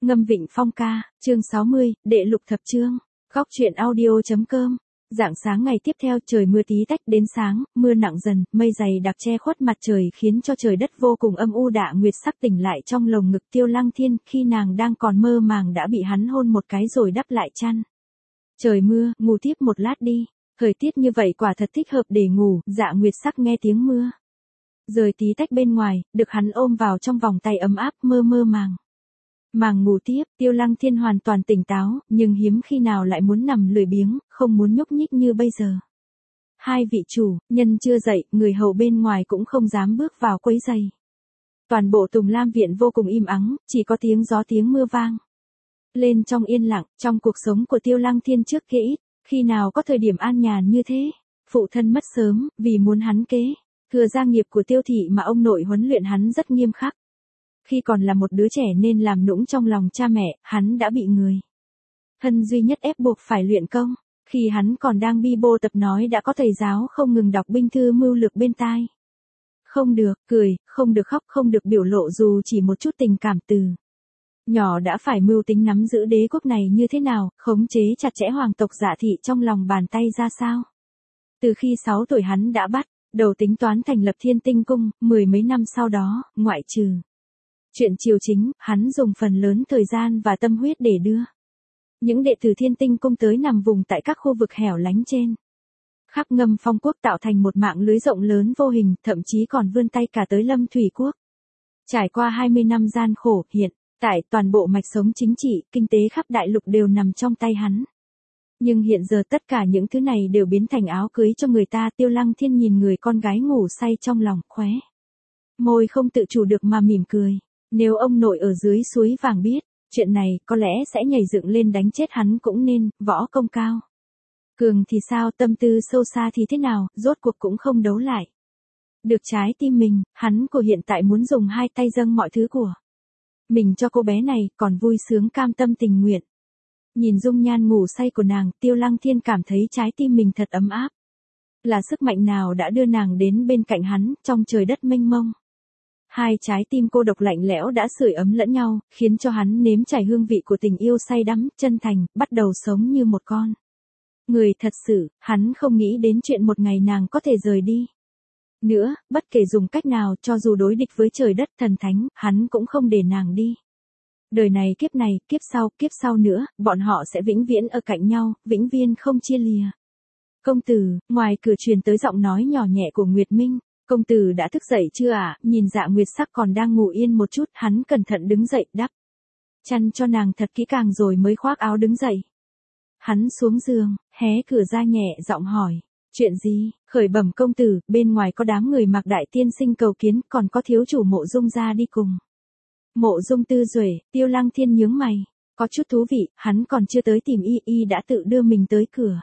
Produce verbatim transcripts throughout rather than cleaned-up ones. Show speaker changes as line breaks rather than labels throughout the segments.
Ngâm Vịnh Phong ca, chương sáu mươi, đệ lục thập chương. Góc truyện audio.com. Rạng sáng ngày tiếp theo trời mưa tí tách đến sáng, mưa nặng dần, mây dày đặc che khuất mặt trời khiến cho trời đất vô cùng âm u. Đạ Nguyệt Sắc tỉnh lại trong lồng ngực Tiêu Lăng Thiên, khi nàng đang còn mơ màng đã bị hắn hôn một cái rồi đắp lại chăn. Trời mưa, ngủ tiếp một lát đi. Thời tiết như vậy quả thật thích hợp để ngủ. Dạ Nguyệt Sắc nghe tiếng mưa rơi tí tách bên ngoài, được hắn ôm vào trong vòng tay ấm áp, mơ mơ màng màng ngủ tiếp. Tiêu Lăng Thiên hoàn toàn tỉnh táo, nhưng hiếm khi nào lại muốn nằm lười biếng, không muốn nhúc nhích như bây giờ. Hai vị chủ, nhân chưa dậy, người hầu bên ngoài cũng không dám bước vào quấy giày. Toàn bộ Tùng Lam viện vô cùng im ắng, chỉ có tiếng gió tiếng mưa vang lên trong yên lặng. Trong cuộc sống của Tiêu Lăng Thiên trước kia ít khi nào có thời điểm an nhàn như thế. Phụ thân mất sớm, vì muốn hắn kế thừa gia nghiệp của Tiêu thị mà ông nội huấn luyện hắn rất nghiêm khắc. Khi còn là một đứa trẻ nên làm nũng trong lòng cha mẹ, hắn đã bị người thân duy nhất ép buộc phải luyện công. Khi hắn còn đang bi bô tập nói đã có thầy giáo không ngừng đọc binh thư mưu lược bên tai. Không được cười, không được khóc, không được biểu lộ dù chỉ một chút tình cảm. Từ nhỏ đã phải mưu tính nắm giữ đế quốc này như thế nào, khống chế chặt chẽ hoàng tộc Dạ thị trong lòng bàn tay ra sao. Từ khi sáu tuổi hắn đã bắt đầu tính toán thành lập Thiên Tinh Cung, mười mấy năm sau đó, ngoại trừ chuyện triều chính, hắn dùng phần lớn thời gian và tâm huyết để đưa những đệ tử Thiên Tinh Cung tới nằm vùng tại các khu vực hẻo lánh trên khắp Ngâm Phong quốc, tạo thành một mạng lưới rộng lớn vô hình, thậm chí còn vươn tay cả tới Lâm Thủy quốc. Trải qua hai mươi năm gian khổ, hiện tại toàn bộ mạch sống chính trị, kinh tế khắp đại lục đều nằm trong tay hắn. Nhưng hiện giờ tất cả những thứ này đều biến thành áo cưới cho người ta. Tiêu Lăng Thiên nhìn người con gái ngủ say trong lòng, khóe môi không tự chủ được mà mỉm cười. Nếu ông nội ở dưới suối vàng biết chuyện này, có lẽ sẽ nhảy dựng lên đánh chết hắn cũng nên. Võ công cao cường thì sao, tâm tư sâu xa thì thế nào, rốt cuộc cũng không đấu lại được trái tim mình. Hắn của hiện tại muốn dùng hai tay dâng mọi thứ của mình cho cô bé này, còn vui sướng cam tâm tình nguyện. Nhìn dung nhan ngủ say của nàng, Tiêu Lăng Thiên cảm thấy trái tim mình thật ấm áp. Là sức mạnh nào đã đưa nàng đến bên cạnh hắn, trong trời đất mênh mông. Hai trái tim cô độc lạnh lẽo đã sưởi ấm lẫn nhau, khiến cho hắn nếm trải hương vị của tình yêu say đắm, chân thành, bắt đầu sống như một con người thật sự. Hắn không nghĩ đến chuyện một ngày nàng có thể rời đi nữa, bất kể dùng cách nào, cho dù đối địch với trời đất thần thánh, hắn cũng không để nàng đi. Đời này kiếp này, kiếp sau, kiếp sau nữa, bọn họ sẽ vĩnh viễn ở cạnh nhau, vĩnh viên không chia lìa. Công tử, ngoài cửa truyền tới giọng nói nhỏ nhẹ của Nguyệt Minh. Công tử đã thức dậy chưa ạ? À? Nhìn Dạ Nguyệt Sắc còn đang ngủ yên một chút, hắn cẩn thận đứng dậy, đắp chăn cho nàng thật kỹ càng rồi mới khoác áo đứng dậy. Hắn xuống giường, hé cửa ra nhẹ giọng hỏi. Chuyện gì? Khởi bẩm công tử, bên ngoài có đám người mặc đại tiên sinh cầu kiến, còn có thiếu chủ Mộ Dung ra đi cùng. Mộ Dung Tư Duệ. Tiêu Lăng Thiên nhướng mày, có chút thú vị, hắn còn chưa tới tìm y, y đã tự đưa mình tới cửa.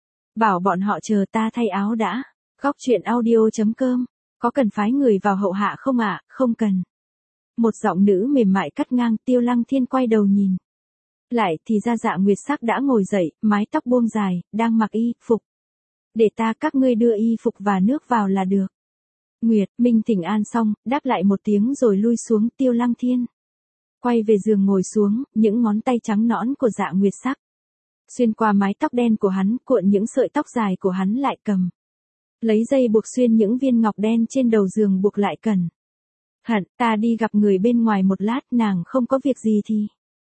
Bảo bọn họ chờ ta thay áo đã. Góc truyện audio.com. Có cần phái người vào hậu hạ không ạ? À? Không cần. Một giọng nữ mềm mại cắt ngang. Tiêu Lăng Thiên quay đầu nhìn lại thì ra Dạ Nguyệt Sắc đã ngồi dậy, mái tóc buông dài, đang mặc y phục. Để ta các ngươi đưa y phục và nước vào là được. Nguyệt Minh thỉnh an xong, đáp lại một tiếng rồi lui xuống. Tiêu Lăng Thiên quay về giường ngồi xuống, những ngón tay trắng nõn của Dạ Nguyệt Sắc xuyên qua mái tóc đen của hắn, cuộn những sợi tóc dài của hắn lại, cầm lấy dây buộc xuyên những viên ngọc đen trên đầu giường buộc lại cẩn thận. Ta đi gặp người bên ngoài một lát, nàng không có việc gì thì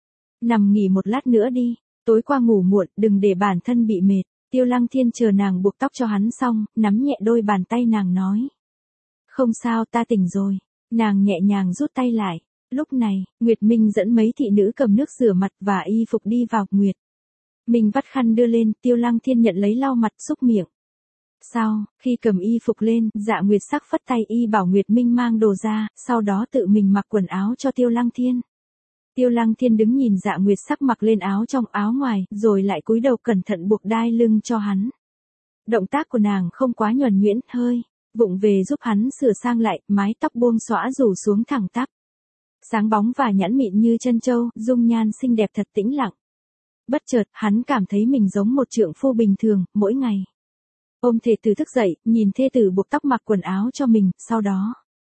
nằm nghỉ một lát nữa đi, tối qua ngủ muộn, đừng để bản thân bị mệt. Tiêu Lăng Thiên chờ nàng buộc tóc cho hắn xong, nắm nhẹ đôi bàn tay nàng nói. Không sao, ta tỉnh rồi. Nàng nhẹ nhàng rút tay lại. Lúc này, Nguyệt Minh dẫn mấy thị nữ cầm nước rửa mặt và y phục đi vào. Nguyệt Minh vắt khăn đưa lên, Tiêu Lăng Thiên nhận lấy lau mặt, xúc miệng. Sau, khi cầm y phục lên, Dạ Nguyệt Sắc phất tay y bảo Nguyệt Minh mang đồ ra, sau đó tự mình mặc quần áo cho Tiêu Lăng Thiên. Tiêu Lăng Thiên đứng nhìn Dạ Nguyệt Sắc mặc lên áo trong áo ngoài, rồi lại cúi đầu cẩn thận buộc đai lưng cho hắn. Động tác của nàng không quá nhuần nhuyễn, hơi vụng về giúp hắn sửa sang lại, mái tóc buông xõa rủ xuống thẳng tắp, sáng bóng và nhẵn mịn như chân châu, dung nhan xinh đẹp thật tĩnh lặng. Bất chợt, hắn cảm thấy mình giống một trượng phu bình thường, mỗi ngày ôm thê tử thức dậy, nhìn thê tử buộc tóc mặc quần áo cho mình, sau đó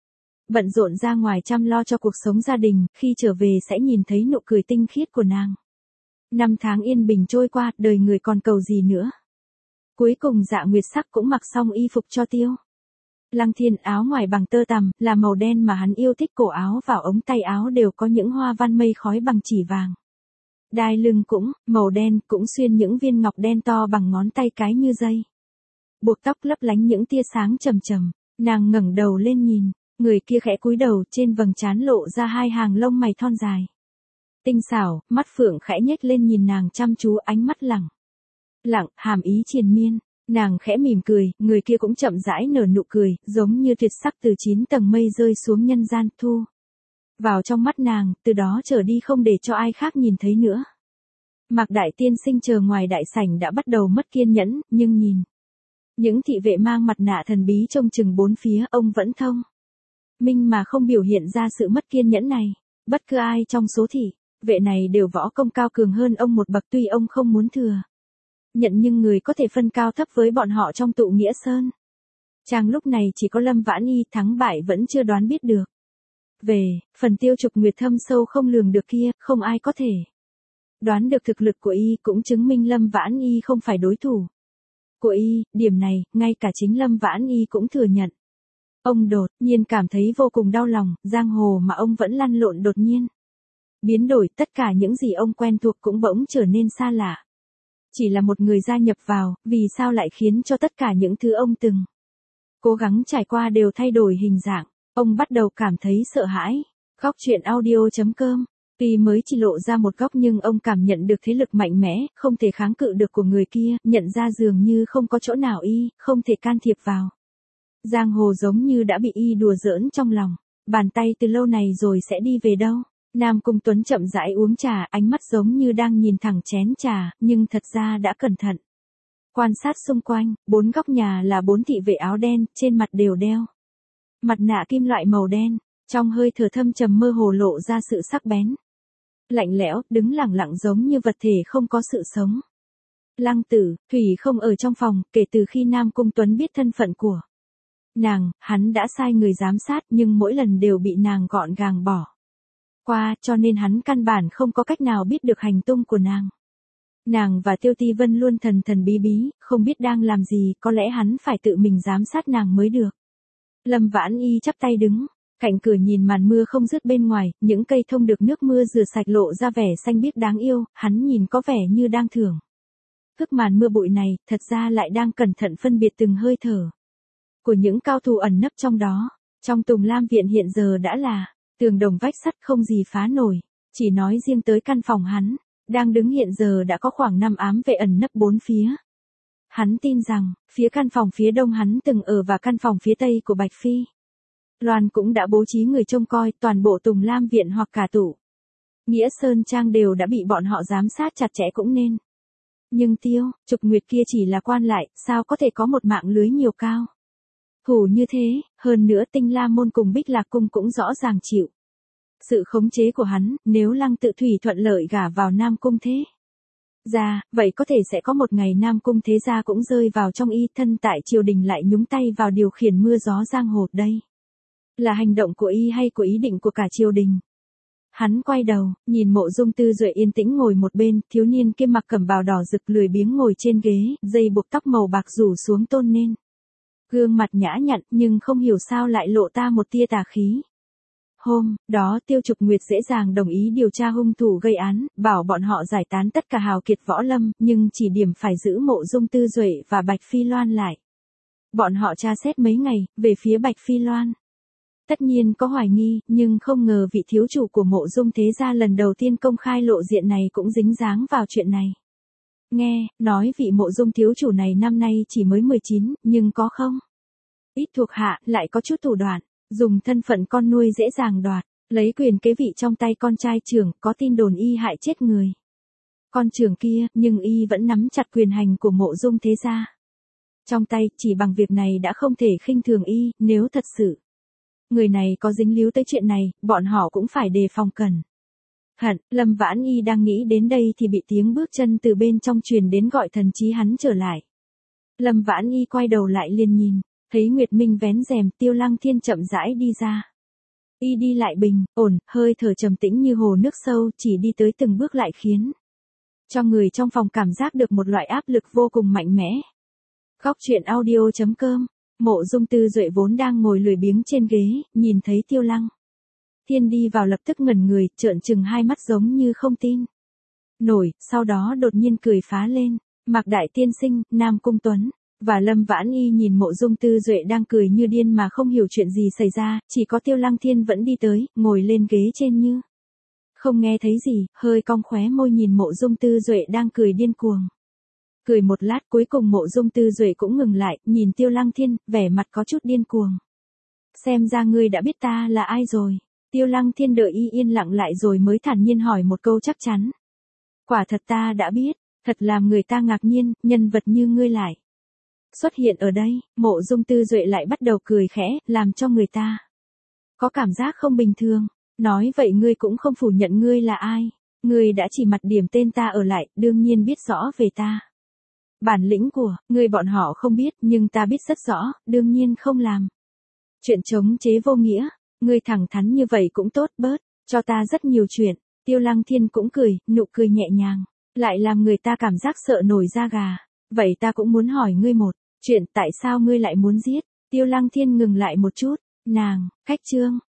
bận rộn ra ngoài chăm lo cho cuộc sống gia đình, khi trở về sẽ nhìn thấy nụ cười tinh khiết của nàng. Năm tháng yên bình trôi qua, đời người còn cầu gì nữa. Cuối cùng Dạ Nguyệt Sắc cũng mặc xong y phục cho Tiêu Lăng Thiên, áo ngoài bằng tơ tằm, là màu đen mà hắn yêu thích, cổ áo và ống tay áo đều có những hoa văn mây khói bằng chỉ vàng. Đai lưng cũng, màu đen, cũng xuyên những viên ngọc đen to bằng ngón tay cái như dây. Buộc tóc lấp lánh những tia sáng trầm trầm, nàng ngẩng đầu lên nhìn, người kia khẽ cúi đầu, trên vầng trán lộ ra hai hàng lông mày thon dài. Tinh xảo, mắt phượng khẽ nhếch lên nhìn nàng chăm chú, ánh mắt lẳng lặng, hàm ý triền miên. Nàng khẽ mỉm cười, người kia cũng chậm rãi nở nụ cười, giống như tuyệt sắc từ chín tầng mây rơi xuống nhân gian, thu vào trong mắt nàng, từ đó trở đi không để cho ai khác nhìn thấy nữa. Mạc Đại Tiên Sinh chờ ngoài đại sảnh đã bắt đầu mất kiên nhẫn, nhưng nhìn những thị vệ mang mặt nạ thần bí trông chừng bốn phía, ông vẫn thông minh mà không biểu hiện ra sự mất kiên nhẫn này. Bất cứ ai trong số thị vệ này đều võ công cao cường hơn ông một bậc, tuy ông không muốn thừa nhận, nhưng người có thể phân cao thấp với bọn họ trong tụ nghĩa sơn chàng lúc này chỉ có Lâm Vãn Y, thắng bại vẫn chưa đoán biết được. Về phần Tiêu Trục Nguyệt thâm sâu không lường được kia, không ai có thể đoán được thực lực của y, cũng chứng minh Lâm Vãn Y không phải đối thủ của y, điểm này, ngay cả chính Lâm Vãn Y cũng thừa nhận. Ông đột nhiên cảm thấy vô cùng đau lòng, giang hồ mà ông vẫn lăn lộn đột nhiên biến đổi, tất cả những gì ông quen thuộc cũng bỗng trở nên xa lạ. Chỉ là một người gia nhập vào, vì sao lại khiến cho tất cả những thứ ông từng cố gắng trải qua đều thay đổi hình dạng. Ông bắt đầu cảm thấy sợ hãi. Góc truyện audio chấm com. Tuy mới chỉ lộ ra một góc nhưng ông cảm nhận được thế lực mạnh mẽ, không thể kháng cự được của người kia, nhận ra dường như không có chỗ nào y không thể can thiệp vào. Giang hồ giống như đã bị y đùa giỡn trong lòng. Bàn tay từ lâu này rồi sẽ đi về đâu? Nam Cung Tuấn chậm rãi uống trà, ánh mắt giống như đang nhìn thẳng chén trà, nhưng thật ra đã cẩn thận quan sát xung quanh. Bốn góc nhà là bốn thị vệ áo đen, trên mặt đều đeo mặt nạ kim loại màu đen, trong hơi thở thâm trầm mơ hồ lộ ra sự sắc bén, lạnh lẽo, đứng lặng lặng giống như vật thể không có sự sống. Lăng Tử, Thủy không ở trong phòng, kể từ khi Nam Cung Tuấn biết thân phận của nàng, hắn đã sai người giám sát, nhưng mỗi lần đều bị nàng gọn gàng bỏ qua, cho nên hắn căn bản không có cách nào biết được hành tung của nàng. Nàng và Tiêu Ti Vân luôn thần thần bí bí, không biết đang làm gì, có lẽ hắn phải tự mình giám sát nàng mới được. Lâm Vãn Y chắp tay đứng cạnh cửa nhìn màn mưa không dứt bên ngoài, những cây thông được nước mưa rửa sạch lộ ra vẻ xanh biếc đáng yêu, hắn nhìn có vẻ như đang thưởng thức màn mưa bụi này, thật ra lại đang cẩn thận phân biệt từng hơi thở của những cao thủ ẩn nấp trong đó. Trong Tùng Lam viện hiện giờ đã là tường đồng vách sắt không gì phá nổi, chỉ nói riêng tới căn phòng hắn đang đứng hiện giờ đã có khoảng năm ám vệ ẩn nấp bốn phía. Hắn tin rằng, phía căn phòng phía đông hắn từng ở và căn phòng phía tây của Bạch Phi Loan cũng đã bố trí người trông coi, toàn bộ Tùng Lam viện hoặc cả tụ Nghĩa Sơn Trang đều đã bị bọn họ giám sát chặt chẽ cũng nên. Nhưng Tiêu Trục Nguyệt kia chỉ là quan lại, sao có thể có một mạng lưới nhiều cao thủ như thế, hơn nữa Tinh La Môn cùng Bích Lạc Cung cũng rõ ràng chịu sự khống chế của hắn, nếu Lăng Tự Thủy thuận lợi gả vào Nam Cung thế gia, vậy có thể sẽ có một ngày Nam Cung thế gia cũng rơi vào trong y, thân tại triều đình lại nhúng tay vào điều khiển mưa gió giang hồ. Đây là hành động của y hay của ý định của cả triều đình? Hắn quay đầu, nhìn Mộ Dung Tư Duệ yên tĩnh ngồi một bên, thiếu niên kia mặc cẩm bào đỏ rực lười biếng ngồi trên ghế, dây buộc tóc màu bạc rủ xuống tôn nên gương mặt nhã nhặn, nhưng không hiểu sao lại lộ ta một tia tà khí. Hôm đó Tiêu Trục Nguyệt dễ dàng đồng ý điều tra hung thủ gây án, bảo bọn họ giải tán tất cả hào kiệt võ lâm, nhưng chỉ điểm phải giữ Mộ Dung Tư Duệ và Bạch Phi Loan lại. Bọn họ tra xét mấy ngày, về phía Bạch Phi Loan tất nhiên có hoài nghi, nhưng không ngờ vị thiếu chủ của Mộ Dung thế gia lần đầu tiên công khai lộ diện này cũng dính dáng vào chuyện này. Nghe nói vị Mộ Dung thiếu chủ này năm nay chỉ mới mười chín, nhưng có không ít thuộc hạ, lại có chút thủ đoạn, dùng thân phận con nuôi dễ dàng đoạt lấy quyền kế vị trong tay con trai trưởng, có tin đồn y hại chết người con trưởng kia, nhưng y vẫn nắm chặt quyền hành của Mộ Dung thế gia trong tay, chỉ bằng việc này đã không thể khinh thường y, nếu thật sự người này có dính líu tới chuyện này, bọn họ cũng phải đề phòng cẩn thận. Lâm Vãn Y đang nghĩ đến đây thì bị tiếng bước chân từ bên trong truyền đến gọi thần trí hắn trở lại. Lâm Vãn Y quay đầu lại liền nhìn, thấy Nguyệt Minh vén rèm, Tiêu Lăng Thiên chậm rãi đi ra. Y đi lại bình, ổn, hơi thở trầm tĩnh như hồ nước sâu, chỉ đi tới từng bước lại khiến cho người trong phòng cảm giác được một loại áp lực vô cùng mạnh mẽ. Góc truyện audio.com. Mộ Dung Tư Duệ vốn đang ngồi lười biếng trên ghế, nhìn thấy Tiêu Lăng Thiên đi vào lập tức ngẩn người, trợn trừng hai mắt giống như không tin nổi, sau đó đột nhiên cười phá lên. Mạc Đại Tiên Sinh, Nam Cung Tuấn và Lâm Vãn Y nhìn Mộ Dung Tư Duệ đang cười như điên mà không hiểu chuyện gì xảy ra, chỉ có Tiêu Lăng Thiên vẫn đi tới, ngồi lên ghế trên như không nghe thấy gì, hơi cong khóe môi nhìn Mộ Dung Tư Duệ đang cười điên cuồng. Cười một lát cuối cùng Mộ Dung Tư Duệ cũng ngừng lại, nhìn Tiêu Lăng Thiên, vẻ mặt có chút điên cuồng. Xem ra ngươi đã biết ta là ai rồi. Tiêu Lăng Thiên đợi y yên lặng lại rồi mới thản nhiên hỏi một câu chắc chắn. Quả thật ta đã biết, thật làm người ta ngạc nhiên, nhân vật như ngươi lại xuất hiện ở đây. Mộ Dung Tư Duệ lại bắt đầu cười khẽ, làm cho người ta có cảm giác không bình thường. Nói vậy ngươi cũng không phủ nhận ngươi là ai. Ngươi đã chỉ mặt điểm tên ta ở lại, đương nhiên biết rõ về ta. Bản lĩnh của ngươi bọn họ không biết, nhưng ta biết rất rõ, đương nhiên không làm chuyện chống chế vô nghĩa. Ngươi thẳng thắn như vậy cũng tốt, bớt cho ta rất nhiều chuyện. Tiêu Lăng Thiên cũng cười, nụ cười nhẹ nhàng, lại làm người ta cảm giác sợ nổi da gà. Vậy ta cũng muốn hỏi ngươi một chuyện, tại sao ngươi lại muốn giết? Tiêu Lăng Thiên ngừng lại một chút, nàng, cách chương.